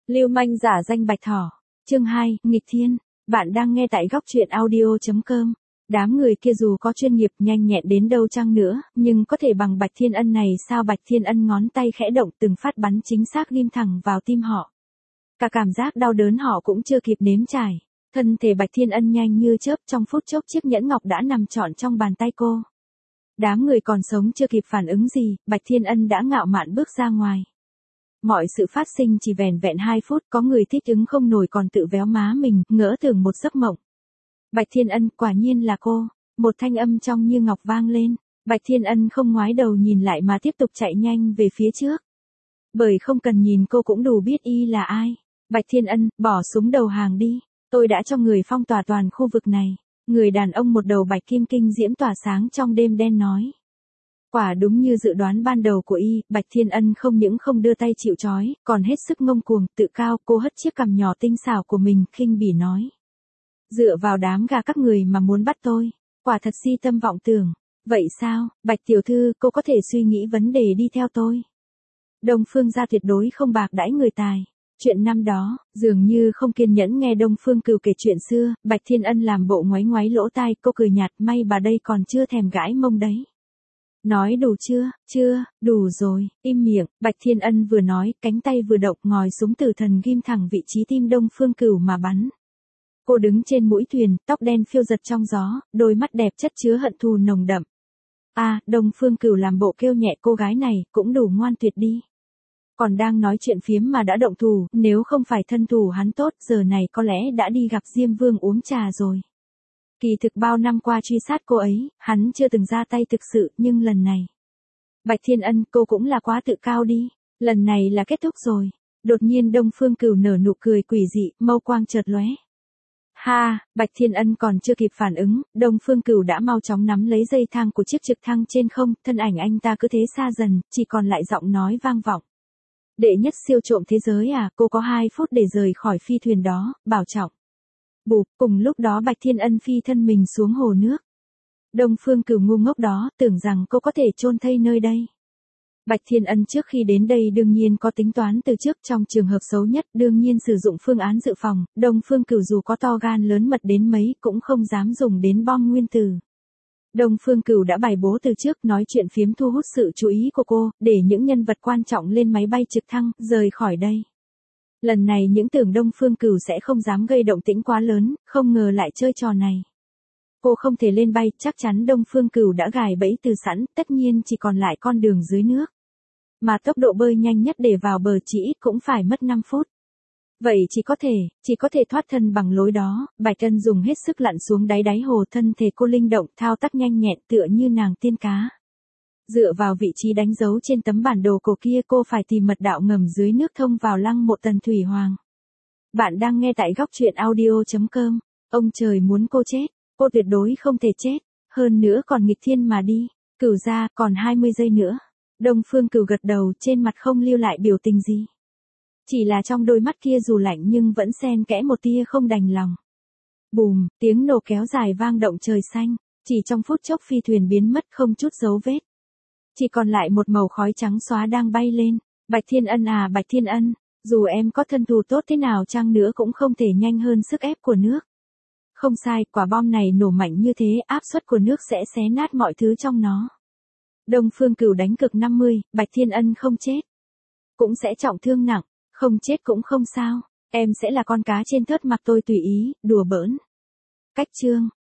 Lưu manh giả danh Bạch Thỏ. Chương 2, nghịch thiên. Bạn đang nghe tại góc truyện audio.com. Đám người kia dù có chuyên nghiệp nhanh nhẹn đến đâu chăng nữa, nhưng có thể bằng Bạch Thiên Ân này sao? Bạch Thiên Ân ngón tay khẽ động, từng phát bắn chính xác ghim thẳng vào tim họ. Cả cảm giác đau đớn họ cũng chưa kịp nếm trải. Thân thể Bạch Thiên Ân nhanh như chớp, trong phút chốc chiếc nhẫn ngọc đã nằm trọn trong bàn tay cô. Đám người còn sống chưa kịp phản ứng gì, Bạch Thiên Ân đã ngạo mạn bước ra ngoài. Mọi sự phát sinh chỉ vẻn vẹn 2 phút, có người thích ứng không nổi còn tự véo má mình, ngỡ tưởng một giấc mộng. Bạch Thiên Ân, quả nhiên là cô. Một thanh âm trong như ngọc vang lên. Bạch Thiên Ân không ngoái đầu nhìn lại mà tiếp tục chạy nhanh về phía trước. Bởi không cần nhìn cô cũng đủ biết y là ai. Bạch Thiên Ân, bỏ súng đầu hàng đi. Tôi đã cho người phong tỏa toàn khu vực này. Người đàn ông một đầu bạch kim kinh diễm tỏa sáng trong đêm đen nói. Quả đúng như dự đoán ban đầu của y, Bạch Thiên Ân không những không đưa tay chịu trói, còn hết sức ngông cuồng, tự cao. Cô hất chiếc cằm nhỏ tinh xảo của mình, khinh bỉ nói. Dựa vào đám gà các người mà muốn bắt tôi, quả thật si tâm vọng tưởng. Vậy sao, Bạch tiểu thư, cô có thể suy nghĩ vấn đề đi theo tôi. Đông Phương gia tuyệt đối không bạc đãi người tài. Chuyện năm đó, dường như không kiên nhẫn nghe Đông Phương Cửu kể chuyện xưa, Bạch Thiên Ân làm bộ ngoáy ngoáy lỗ tai, cô cười nhạt, may bà đây còn chưa thèm gãi mông đấy. Nói đủ chưa? Chưa, đủ rồi, im miệng. Bạch Thiên Ân vừa nói, cánh tay vừa động, ngòi súng tử thần ghim thẳng vị trí tim Đông Phương Cửu mà bắn. Cô đứng trên mũi thuyền, tóc đen phiêu giật trong gió, đôi mắt đẹp chất chứa hận thù nồng đậm. Đông Phương Cửu làm bộ kêu nhẹ, cô gái này cũng đủ ngoan tuyệt đi. Còn đang nói chuyện phiếm mà đã động thủ, nếu không phải thân thủ hắn tốt, giờ này có lẽ đã đi gặp Diêm Vương uống trà rồi. Kỳ thực bao năm qua truy sát cô ấy, hắn chưa từng ra tay thực sự, nhưng lần này. Bạch Thiên Ân, cô cũng là quá tự cao đi. Lần này là kết thúc rồi. Đột nhiên Đông Phương Cửu nở nụ cười quỷ dị, mâu quang chợt lóe. Ha, Bạch Thiên Ân còn chưa kịp phản ứng, Đông Phương Cửu đã mau chóng nắm lấy dây thang của chiếc trực thăng trên không, thân ảnh anh ta cứ thế xa dần, chỉ còn lại giọng nói vang vọng. Đệ nhất siêu trộm thế giới à, cô có 2 phút để rời khỏi phi thuyền đó, bảo trọng. Bụp, cùng lúc đó Bạch Thiên Ân phi thân mình xuống hồ nước. Đông Phương Cửu ngu ngốc đó, tưởng rằng cô có thể chôn thây nơi đây. Bạch Thiên Ân trước khi đến đây đương nhiên có tính toán từ trước, trong trường hợp xấu nhất đương nhiên sử dụng phương án dự phòng, Đông Phương Cửu dù có to gan lớn mật đến mấy cũng không dám dùng đến bom nguyên tử. Đông Phương Cửu đã bày bố từ trước, nói chuyện phiếm thu hút sự chú ý của cô, để những nhân vật quan trọng lên máy bay trực thăng, rời khỏi đây. Lần này những tưởng Đông Phương Cửu sẽ không dám gây động tĩnh quá lớn, không ngờ lại chơi trò này. Cô không thể lên bay, chắc chắn Đông Phương Cửu đã gài bẫy từ sẵn, tất nhiên chỉ còn lại con đường dưới nước. Mà tốc độ bơi nhanh nhất để vào bờ chỉ ít cũng phải mất 5 phút. Vậy chỉ có thể thoát thân bằng lối đó. Bạch Ân dùng hết sức lặn xuống đáy hồ, thân thể cô linh động, thao tác nhanh nhẹn tựa như nàng tiên cá. Dựa vào vị trí đánh dấu trên tấm bản đồ cổ kia, cô phải tìm mật đạo ngầm dưới nước thông vào lăng mộ Tần Thủy Hoàng. Bạn đang nghe tại góc truyện audio.com. Ông trời muốn cô chết, cô tuyệt đối không thể chết, hơn nữa còn nghịch thiên mà đi. Cửu gia, còn 20 giây nữa. Đông Phương Cửu gật đầu, trên mặt không lưu lại biểu tình gì. Chỉ là trong đôi mắt kia dù lạnh nhưng vẫn xen kẽ một tia không đành lòng. Bùm, tiếng nổ kéo dài vang động trời xanh, chỉ trong phút chốc phi thuyền biến mất không chút dấu vết. Chỉ còn lại một màu khói trắng xóa đang bay lên. Bạch Thiên Ân à, Bạch Thiên Ân, dù em có thân thủ tốt thế nào chăng nữa cũng không thể nhanh hơn sức ép của nước. Không sai, quả bom này nổ mạnh như thế, áp suất của nước sẽ xé nát mọi thứ trong nó. Đông Phương Cửu đánh cược 50, Bạch Thiên Ân không chết. Cũng sẽ trọng thương nặng, không chết cũng không sao, em sẽ là con cá trên thớt mặc tôi tùy ý, đùa bỡn. Cách chương.